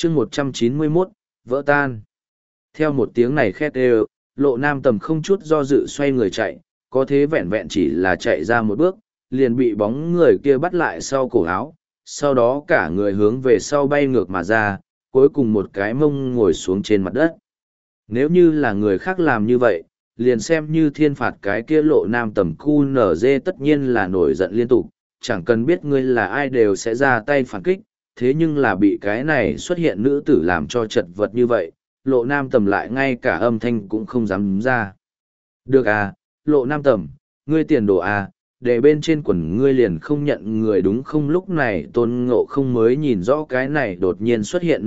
chương 191, vỡ tan. Theo một tiếng này khét đều, Lộ Nam Tầm không chút do dự xoay người chạy, có thế vẹn vẹn chỉ là chạy ra một bước, liền bị bóng người kia bắt lại sau cổ áo, sau đó cả người hướng về sau bay ngược mà ra, cuối cùng một cái mông ngồi xuống trên mặt đất. Nếu như là người khác làm như vậy, liền xem như thiên phạt cái kia Lộ Nam Tầm QNZ tất nhiên là nổi giận liên tục, chẳng cần biết ngươi là ai đều sẽ ra tay phản kích, thế nhưng là bị cái này xuất hiện nữ tử làm cho chật vật như vậy, Lộ Nam Tầm lại ngay cả âm thanh cũng không dám ra. Được à, Lộ Nam Tầm, ngươi tiền đồ à, để bên trên quần ngươi liền không nhận người đúng không? Lúc này Tôn Ngộ không mới nhìn rõ cái này đột nhiên xuất hiện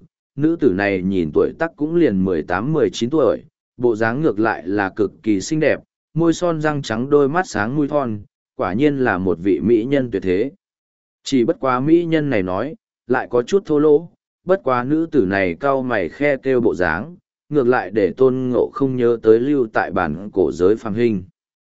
nữ tử này nhìn tuổi tác cũng liền 18-19 tuổi, bộ dáng ngược lại là cực kỳ xinh đẹp, môi son răng trắng đôi mắt sáng mũi thon, quả nhiên là một vị mỹ nhân tuyệt thế. Chỉ bất quá mỹ nhân này nói, lại có chút thô lỗ, bất quá nữ tử này cau mày khe kêu bộ dáng, ngược lại để Tôn Ngộ không nhớ tới lưu tại bản cổ giới phàm hình.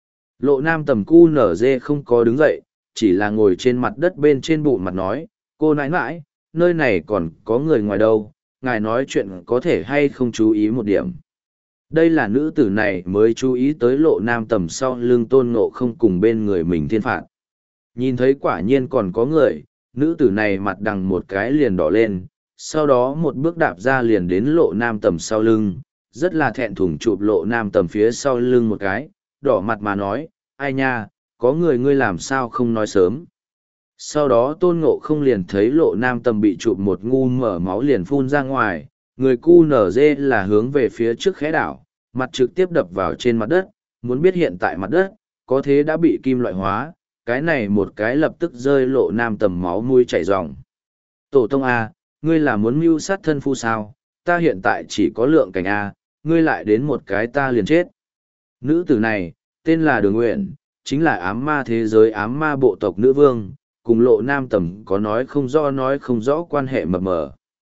Lộ Nam Tầm cu nở dê không có đứng dậy, chỉ là ngồi trên mặt đất bên trên bụng mặt nói, cô nãi nãi, nơi này còn có người ngoài đâu, ngài nói chuyện có thể hay không chú ý một điểm. Đây là nữ tử này mới chú ý tới Lộ Nam Tầm sau lưng Tôn Ngộ không cùng bên người mình thiên phạt. Nhìn thấy quả nhiên còn có người, nữ tử này mặt đằng một cái liền đỏ lên, sau đó một bước đạp ra liền đến Lộ Nam Tầm sau lưng, rất là thẹn thùng chụp Lộ Nam Tầm phía sau lưng một cái, đỏ mặt mà nói, ai nha, có người ngươi làm sao không nói sớm. Sau đó Tôn Ngộ không liền thấy Lộ Nam Tầm bị chụp một ngu mở máu liền phun ra ngoài, người cu nở dê là hướng về phía trước khẽ đảo, mặt trực tiếp đập vào trên mặt đất, muốn biết hiện tại mặt đất, có thế đã bị kim loại hóa, cái này một cái lập tức rơi Lộ Nam Tầm máu mũi chảy ròng. Tổ tông A, ngươi là muốn mưu sát thân phu sao, ta hiện tại chỉ có lượng cảnh A, ngươi lại đến một cái ta liền chết. Nữ tử này, tên là Đường Uyển, chính là ám ma thế giới ám ma bộ tộc nữ vương, cùng Lộ Nam Tầm có nói không rõ quan hệ mập mờ.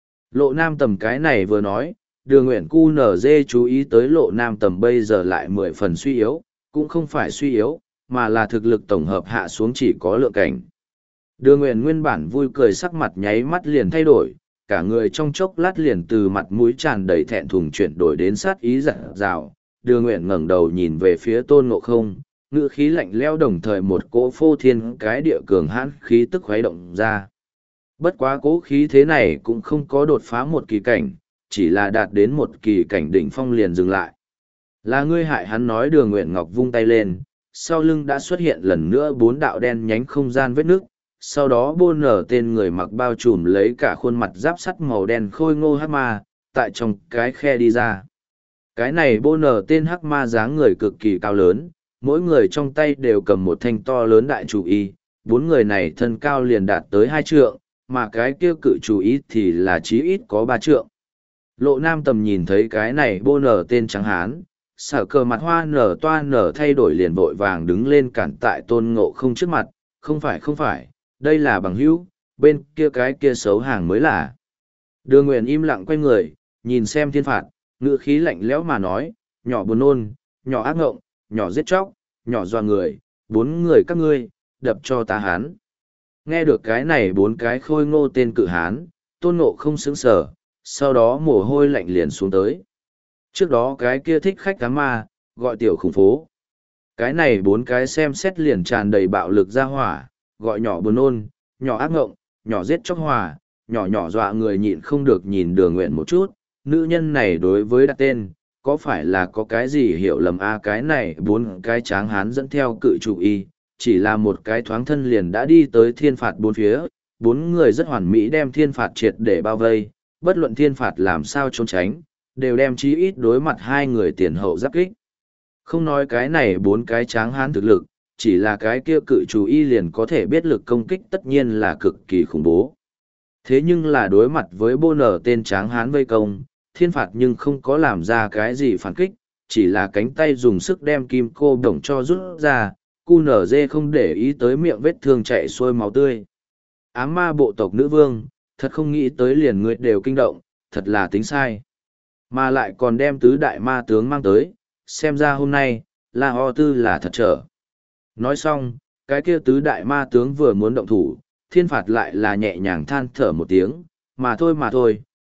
Lộ Nam Tầm cái này vừa nói, Đường Uyển QNZ chú ý tới Lộ Nam Tầm bây giờ lại 10 phần suy yếu, cũng không phải suy yếu, mà là thực lực tổng hợp hạ xuống chỉ có lượng cảnh. Đường Uyển nguyên bản vui cười sắc mặt nháy mắt liền thay đổi, cả người trong chốc lát liền từ mặt mũi tràn đầy thẹn thùng chuyển đổi đến sát ý dạt dào. Đường Uyển ngẩng đầu nhìn về phía Tôn Ngộ không, ngữ khí lạnh lẽo đồng thời một cỗ phô thiên cái địa cường hãn khí tức khuấy động ra. Bất quá cỗ khí thế này cũng không có đột phá một kỳ cảnh, chỉ là đạt đến một kỳ cảnh đỉnh phong liền dừng lại. Là ngươi hại hắn, nói. Đường Uyển Ngọc vung tay lên, sau lưng đã xuất hiện lần nữa 4 đạo đen nhánh không gian vết nước, sau đó bô nở tên người mặc bao trùm lấy cả khuôn mặt giáp sắt màu đen khôi ngô hắc ma, tại trong cái khe đi ra. Cái này bô nở tên hắc ma dáng người cực kỳ cao lớn, mỗi người trong tay đều cầm một thanh to lớn đại chủ y, 4 người này thân cao liền đạt tới 2 trượng, mà cái kia cự chủ y thì là chí ít có 3 trượng. Lộ Nam Tầm nhìn thấy cái này bô nở tên trắng hán, sở cờ mặt hoa nở toa nở thay đổi liền vội vàng đứng lên cản tại Tôn Ngộ không trước mặt, không phải, đây là bằng hữu, bên kia cái kia xấu hàng mới là. Đường Uyển im lặng quay người, nhìn xem thiên phạt, ngữ khí lạnh lẽo mà nói, nhỏ buồn nôn, nhỏ ác ngộng, nhỏ giết chóc, nhỏ doa người, 4 người các ngươi, đập cho ta hán. Nghe được cái này 4 cái khôi ngô tên cự hán, Tôn Ngộ không sững sờ, sau đó mồ hôi lạnh liền xuống tới. Trước đó cái kia thích khách cá ma, gọi tiểu khủng phố. Cái này 4 cái xem xét liền tràn đầy bạo lực ra hỏa, gọi nhỏ buồn nôn, nhỏ ác ngộng, nhỏ giết chóc hòa, nhỏ nhỏ dọa người, nhịn không được nhìn Đường Uyển một chút. Nữ nhân này đối với đặt tên, có phải là có cái gì hiểu lầm a? Cái này 4 cái tráng hán dẫn theo cự chủ y, chỉ là một cái thoáng thân liền đã đi tới thiên phạt 4 phía, 4 người rất hoàn mỹ đem thiên phạt triệt để bao vây, bất luận thiên phạt làm sao trốn tránh, đều đem chí ít đối mặt 2 người tiền hậu giáp kích. Không nói cái này 4 cái tráng hán thực lực, chỉ là cái kia cự chủ y liền có thể biết lực công kích tất nhiên là cực kỳ khủng bố. Thế nhưng là đối mặt với bô nở tên tráng hán vây công, thiên phạt nhưng không có làm ra cái gì phản kích, chỉ là cánh tay dùng sức đem kim cô đồng cho rút ra, QNZ không để ý tới miệng vết thương chạy xuôi máu tươi. Ám ma bộ tộc nữ vương, thật không nghĩ tới liền người đều kinh động, thật là tính sai. Mà lại còn đem tứ đại ma tướng mang tới, xem ra hôm nay, La Ho Tư là thật trở. Nói xong, cái kia tứ đại ma tướng vừa muốn động thủ, thiên phạt lại là nhẹ nhàng than thở một tiếng, mà thôi,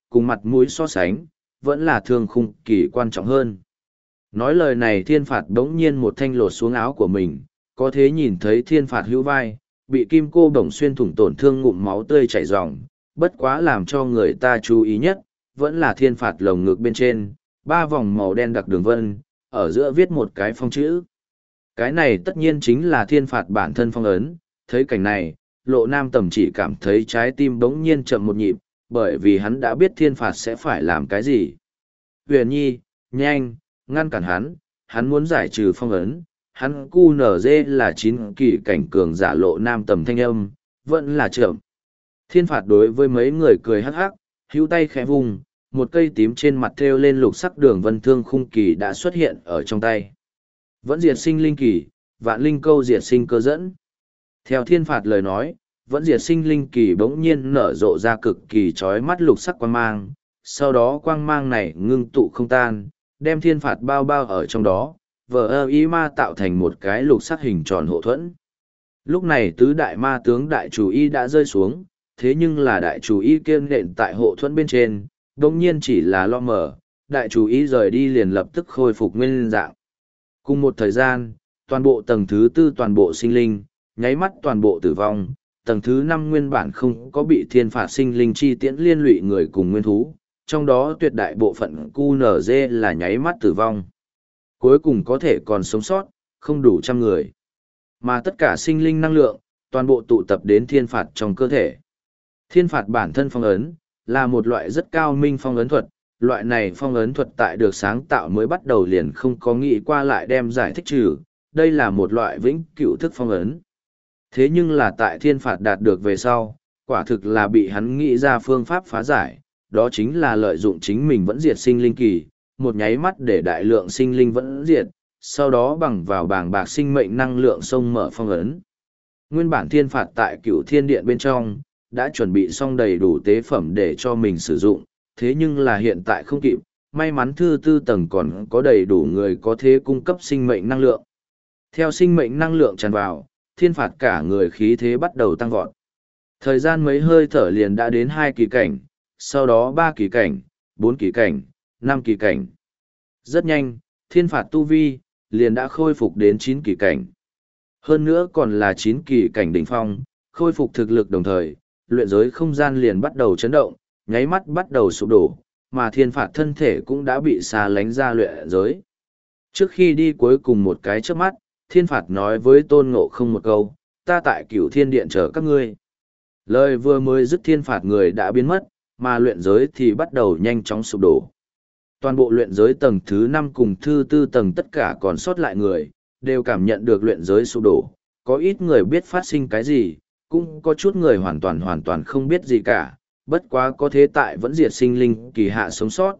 cùng mặt mũi so sánh, vẫn là thương khung kỳ quan trọng hơn. Nói lời này thiên phạt đống nhiên một thanh lột xuống áo của mình, có thế nhìn thấy thiên phạt hữu vai, bị kim cô bổng xuyên thủng tổn thương ngụm máu tươi chảy ròng, bất quá làm cho người ta chú ý nhất, vẫn là thiên phạt lồng ngực bên trên, 3 vòng màu đen đặc đường vân, ở giữa viết một cái phong chữ. Cái này tất nhiên chính là thiên phạt bản thân phong ấn, thấy cảnh này, Lộ Nam Tầm chỉ cảm thấy trái tim bỗng nhiên chậm một nhịp, bởi vì hắn đã biết thiên phạt sẽ phải làm cái gì. Huyền Nhi, nhanh, ngăn cản hắn muốn giải trừ phong ấn, hắn cu nở dê là 9 kỳ cảnh cường giả Lộ Nam Tầm thanh âm, vẫn là chậm. Thiên phạt đối với mấy người cười hắc hắc, hữu tay khẽ vùng, một cây tím trên mặt thêu lên lục sắc đường vân thương khung kỳ đã xuất hiện ở trong tay. Vẫn diệt sinh linh kỳ, vạn linh câu diệt sinh cơ dẫn. Theo thiên phạt lời nói, vẫn diệt sinh linh kỳ bỗng nhiên nở rộ ra cực kỳ chói mắt lục sắc quang mang, sau đó quang mang này ngưng tụ không tan, đem thiên phạt bao bao ở trong đó, vờ ý ma tạo thành một cái lục sắc hình tròn hộ thuẫn. Lúc này tứ đại ma tướng đại chủ y đã rơi xuống, thế nhưng là đại chủ y kiên nện tại hộ thuẫn bên trên, bỗng nhiên chỉ là lo mở, đại chủ y rời đi liền lập tức khôi phục nguyên dạng. Cùng một thời gian, toàn bộ tầng thứ 4 toàn bộ sinh linh, nháy mắt toàn bộ tử vong, tầng thứ 5 nguyên bản không có bị thiên phạt sinh linh chi tiễn liên lụy người cùng nguyên thú, trong đó tuyệt đại bộ phận QNZ là nháy mắt tử vong. Cuối cùng có thể còn sống sót, không đủ 100 người. Mà tất cả sinh linh năng lượng, toàn bộ tụ tập đến thiên phạt trong cơ thể. Thiên phạt bản thân phong ấn, là một loại rất cao minh phong ấn thuật, loại này phong ấn thuật tại được sáng tạo mới bắt đầu liền không có nghĩ qua lại đem giải thích trừ, đây là một loại vĩnh cửu thức phong ấn. Thế nhưng là tại thiên phạt đạt được về sau, quả thực là bị hắn nghĩ ra phương pháp phá giải, đó chính là lợi dụng chính mình vẫn diệt sinh linh kỳ, một nháy mắt để đại lượng sinh linh vẫn diệt, sau đó bằng vào bảng bạc sinh mệnh năng lượng sông mở phong ấn. Nguyên bản thiên phạt tại cửu thiên điện bên trong, đã chuẩn bị xong đầy đủ tế phẩm để cho mình sử dụng, thế nhưng là hiện tại không kịp, may mắn thứ 4 tầng còn có đầy đủ người có thể cung cấp sinh mệnh năng lượng. Theo sinh mệnh năng lượng tràn vào, thiên phạt cả người khí thế bắt đầu tăng vọt. Thời gian mấy hơi thở liền đã đến 2 kỳ cảnh, sau đó 3 kỳ cảnh, 4 kỳ cảnh, 5 kỳ cảnh. Rất nhanh, thiên phạt tu vi, liền đã khôi phục đến 9 kỳ cảnh. Hơn nữa còn là 9 kỳ cảnh đỉnh phong, khôi phục thực lực đồng thời, luyện giới không gian liền bắt đầu chấn động, nháy mắt bắt đầu sụp đổ, mà thiên phạt thân thể cũng đã bị xa lánh ra luyện giới. Trước khi đi cuối cùng một cái chớp mắt, thiên phạt nói với Tôn Ngộ Không một câu, ta tại Cửu Thiên Điện chờ các ngươi. Lời vừa mới dứt thiên phạt người đã biến mất, mà luyện giới thì bắt đầu nhanh chóng sụp đổ. Toàn bộ luyện giới tầng thứ 5 cùng thứ 4 tầng tất cả còn sót lại người, đều cảm nhận được luyện giới sụp đổ, có ít người biết phát sinh cái gì, cũng có chút người hoàn toàn không biết gì cả, bất quá có thế tại vẫn diệt sinh linh kỳ hạ sống sót,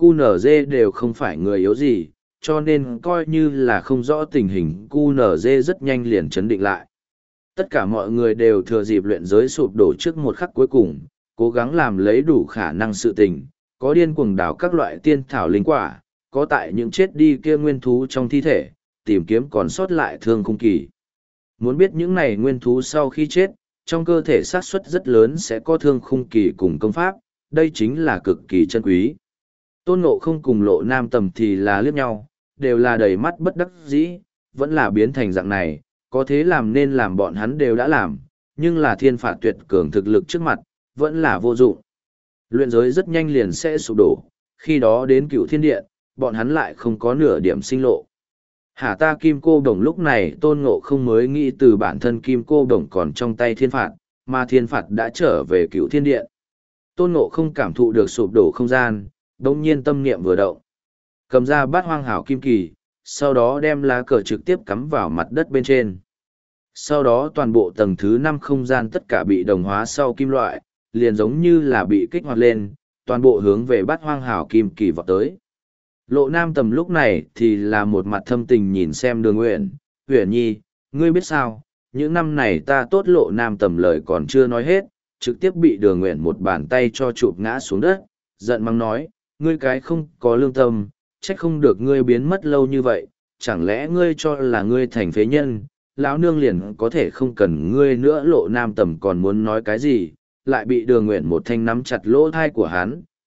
QNZ đều không phải người yếu gì, cho nên coi như là không rõ tình hình QNZ rất nhanh liền chấn định lại. Tất cả mọi người đều thừa dịp luyện giới sụp đổ trước một khắc cuối cùng, cố gắng làm lấy đủ khả năng sự tình, có điên cuồng đào các loại tiên thảo linh quả, có tại những chết đi kia nguyên thú trong thi thể, tìm kiếm còn sót lại thương khung kỳ. Muốn biết những này nguyên thú sau khi chết, trong cơ thể xác suất rất lớn sẽ có thương khung kỳ cùng công pháp, đây chính là cực kỳ chân quý. Tôn Ngộ Không cùng Lộ Nam Tầm thì là liếc nhau, đều là đầy mắt bất đắc dĩ, vẫn là biến thành dạng này, có thế làm nên làm bọn hắn đều đã làm, nhưng là thiên phạt tuyệt cường thực lực trước mặt, vẫn là vô dụng. Luyện giới rất nhanh liền sẽ sụp đổ, khi đó đến Cửu Thiên Điện, bọn hắn lại không có nửa điểm sinh lộ. Hả ta kim cô đồng lúc này Tôn Ngộ Không mới nghĩ từ bản thân kim cô đồng còn trong tay thiên phạt, mà thiên phạt đã trở về Cửu Thiên Điện. Tôn Ngộ Không cảm thụ được sụp đổ không gian, đồng nhiên tâm niệm vừa động. Cầm ra bát hoang hảo kim kỳ, sau đó đem lá cờ trực tiếp cắm vào mặt đất bên trên. Sau đó toàn bộ tầng thứ 5 không gian tất cả bị đồng hóa sau kim loại, liền giống như là bị kích hoạt lên, toàn bộ hướng về bát hoang hảo kim kỳ vọt tới. Lộ Nam Tầm lúc này thì là một mặt thâm tình nhìn xem Đường Uyển, Uyển Nhi, ngươi biết sao, những năm này ta tốt Lộ Nam Tầm lời còn chưa nói hết, trực tiếp bị Đường Uyển một bàn tay cho chụp ngã xuống đất, giận mắng nói, ngươi cái không có lương tâm, trách không được ngươi biến mất lâu như vậy, chẳng lẽ ngươi cho là ngươi thành phế nhân, lão nương liền có thể không cần ngươi nữa. Lộ Nam Tầm còn muốn nói cái gì, lại bị Đường Uyển một thanh nắm chặt lỗ thai của hắn,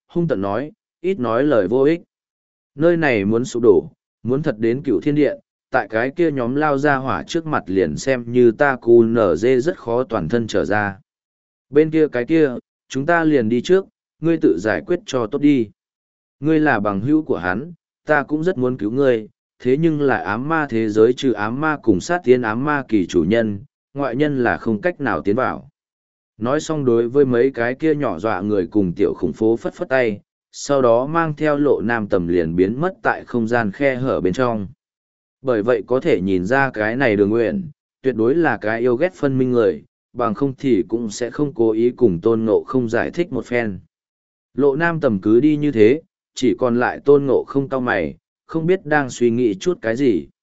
hung tận nói, ít nói lời vô ích. Nơi này muốn sụp đổ, muốn thật đến cựu thiên điện, tại cái kia nhóm lao ra hỏa trước mặt liền xem như ta cu nở dê rất khó toàn thân trở ra. Bên kia cái kia, chúng ta liền đi trước, ngươi tự giải quyết cho tốt đi. Ngươi là bằng hữu của hắn, ta cũng rất muốn cứu ngươi, thế nhưng là ám ma thế giới trừ ám ma cùng sát tiến ám ma kỳ chủ nhân, ngoại nhân là không cách nào tiến vào. Nói xong đối với mấy cái kia nhỏ dọa người cùng tiểu khủng phố phất phất tay, sau đó mang theo Lộ Nam Tầm liền biến mất tại không gian khe hở bên trong. Bởi vậy có thể nhìn ra cái này Đường Uyển, tuyệt đối là cái yêu ghét phân minh người, bằng không thì cũng sẽ không cố ý cùng Tôn Ngộ không giải thích một phen. Lộ Nam Tầm cứ đi như thế, chỉ còn lại Tôn Ngộ không cau mày, không biết đang suy nghĩ chút cái gì.